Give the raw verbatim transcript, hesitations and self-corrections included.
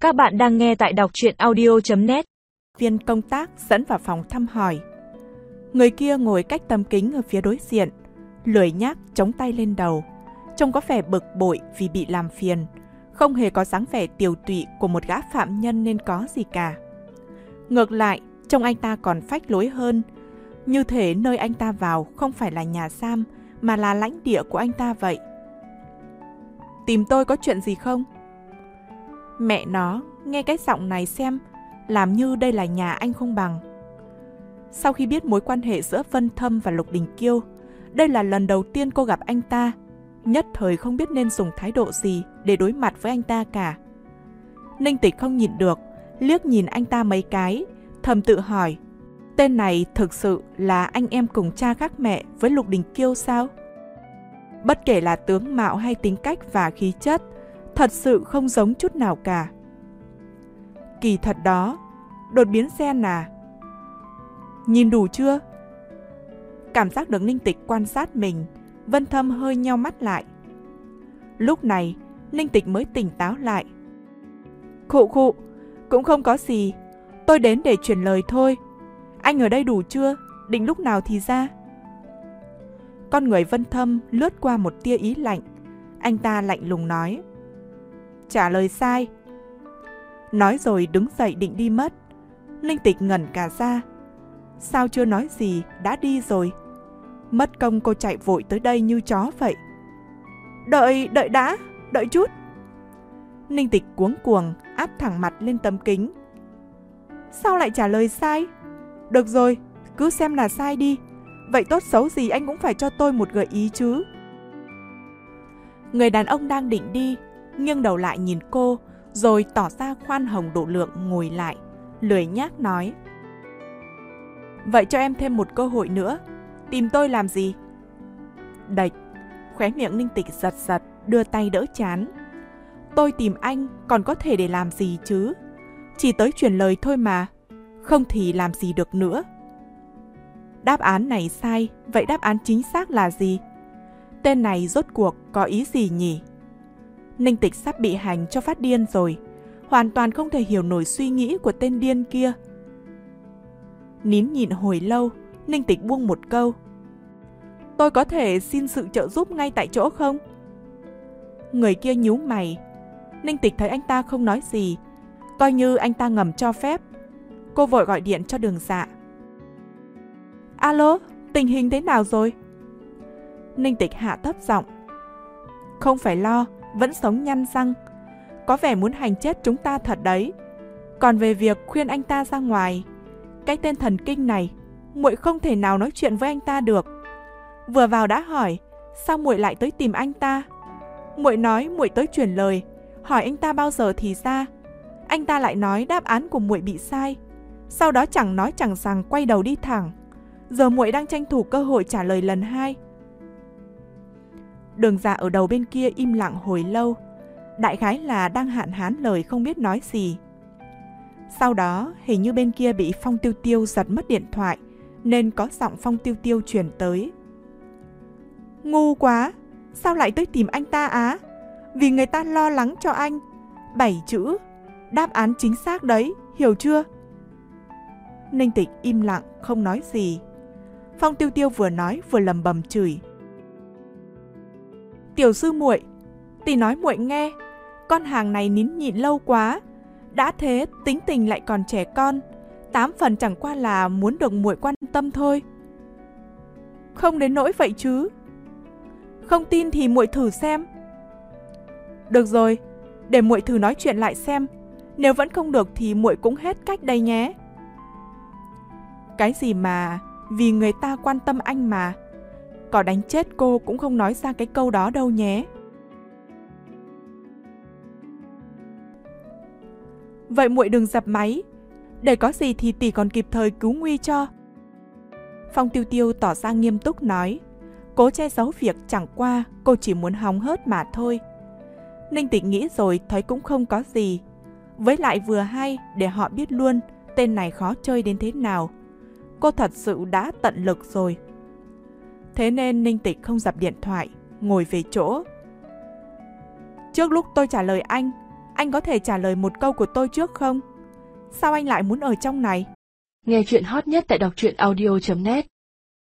Các bạn đang nghe tại đọc truyện audio chấm net. Viên công tác dẫn vào phòng thăm hỏi. Người kia ngồi cách tấm kính ở phía đối diện, lười nhác chống tay lên đầu, trông có vẻ bực bội vì bị làm phiền, không hề có dáng vẻ tiều tụy của một gã phạm nhân nên có gì cả. Ngược lại, trông anh ta còn phách lối hơn, như thể nơi anh ta vào không phải là nhà giam mà là lãnh địa của anh ta vậy. Tìm tôi có chuyện gì không? Mẹ nó, nghe cái giọng này xem, làm như đây là nhà anh không bằng. Sau khi biết mối quan hệ giữa Vân Thâm và Lục Đình Kiêu, đây là lần đầu tiên cô gặp anh ta, nhất thời không biết nên dùng thái độ gì để đối mặt với anh ta cả. Ninh Tịch không nhịn được, liếc nhìn anh ta mấy cái, thầm tự hỏi, tên này thực sự là anh em cùng cha khác mẹ với Lục Đình Kiêu sao? Bất kể là tướng mạo hay tính cách và khí chất, thật sự không giống chút nào cả. Kỳ thật đó, đột biến gen à? Nhìn đủ chưa? Cảm giác được Ninh Tịch quan sát mình, Vân Thâm hơi nheo mắt lại. Lúc này, Ninh Tịch mới tỉnh táo lại. Khụ khụ, cũng không có gì, tôi đến để truyền lời thôi. Anh ở đây đủ chưa? Định lúc nào thì ra? Con người Vân Thâm lướt qua một tia ý lạnh. Anh ta lạnh lùng nói, trả lời sai. Nói rồi đứng dậy định đi mất. Ninh Tịch ngẩn cả ra. Sao chưa nói gì đã đi rồi? Mất công cô chạy vội tới đây như chó vậy. Đợi, đợi đã, đợi chút. Ninh Tịch cuống cuồng áp thẳng mặt lên tấm kính. Sao lại trả lời sai? Được rồi, cứ xem là sai đi. Vậy tốt xấu gì anh cũng phải cho tôi một gợi ý chứ. Người đàn ông đang định đi, nghiêng đầu lại nhìn cô, rồi tỏ ra khoan hồng độ lượng ngồi lại, lười nhác nói. Vậy cho em thêm một cơ hội nữa, tìm tôi làm gì? Đạch, khóe miệng Ninh Tịch giật giật, đưa tay đỡ trán. Tôi tìm anh còn có thể để làm gì chứ? Chỉ tới truyền lời thôi mà, không thì làm gì được nữa. Đáp án này sai, vậy đáp án chính xác là gì? Tên này rốt cuộc có ý gì nhỉ? Ninh Tịch sắp bị hành cho phát điên rồi, hoàn toàn không thể hiểu nổi suy nghĩ của tên điên kia. Nín nhịn hồi lâu, Ninh Tịch buông một câu. Tôi có thể xin sự trợ giúp ngay tại chỗ không? Người kia nhíu mày. Ninh Tịch thấy anh ta không nói gì, coi như anh ta ngầm cho phép. Cô vội gọi điện cho Đường Dạ. Alo, tình hình thế nào rồi? Ninh Tịch hạ thấp giọng. Không phải lo, vẫn sống nhăn răng. Có vẻ muốn hành chết chúng ta thật đấy. Còn về việc khuyên anh ta ra ngoài, cái tên thần kinh này, muội không thể nào nói chuyện với anh ta được. Vừa vào đã hỏi, sao muội lại tới tìm anh ta? Muội nói muội tới truyền lời, hỏi anh ta bao giờ thì ra. Anh ta lại nói đáp án của muội bị sai. Sau đó chẳng nói chẳng rằng quay đầu đi thẳng. Giờ muội đang tranh thủ cơ hội trả lời lần hai. Đường Dạ ở đầu bên kia im lặng hồi lâu, đại khái là đang hạn hán lời không biết nói gì. Sau đó hình như bên kia bị Phong Tiêu Tiêu giật mất điện thoại, nên có giọng Phong Tiêu Tiêu truyền tới. Ngu quá, sao lại tới tìm anh ta á? Vì người ta lo lắng cho anh. Bảy chữ, đáp án chính xác đấy, hiểu chưa? Ninh Tịch im lặng không nói gì. Phong Tiêu Tiêu vừa nói vừa lầm bầm chửi. Tiểu sư muội, tỷ nói muội nghe, con hàng này nín nhịn lâu quá. Đã thế tính tình lại còn trẻ con, tám phần chẳng qua là muốn được muội quan tâm thôi. Không đến nỗi vậy chứ. Không tin thì muội thử xem. Được rồi, để muội thử nói chuyện lại xem. Nếu vẫn không được thì muội cũng hết cách đây nhé. Cái gì mà vì người ta quan tâm anh mà. Có đánh chết cô cũng không nói ra cái câu đó đâu nhé. Vậy muội đừng dập máy, để có gì thì tỷ còn kịp thời cứu nguy cho. Phong Tiêu Tiêu tỏ ra nghiêm túc nói, cố che giấu việc chẳng qua cô chỉ muốn hóng hớt mà thôi. Ninh Tịch nghĩ rồi thấy cũng không có gì. Với lại vừa hay để họ biết luôn tên này khó chơi đến thế nào. Cô thật sự đã tận lực rồi. Thế nên Ninh Tịch không dập điện thoại, ngồi về chỗ. Trước lúc tôi trả lời anh, Anh có thể trả lời một câu của tôi trước không? Sao anh lại muốn ở trong này? Nghe chuyện hot nhất tại đọc truyện audio chấm net.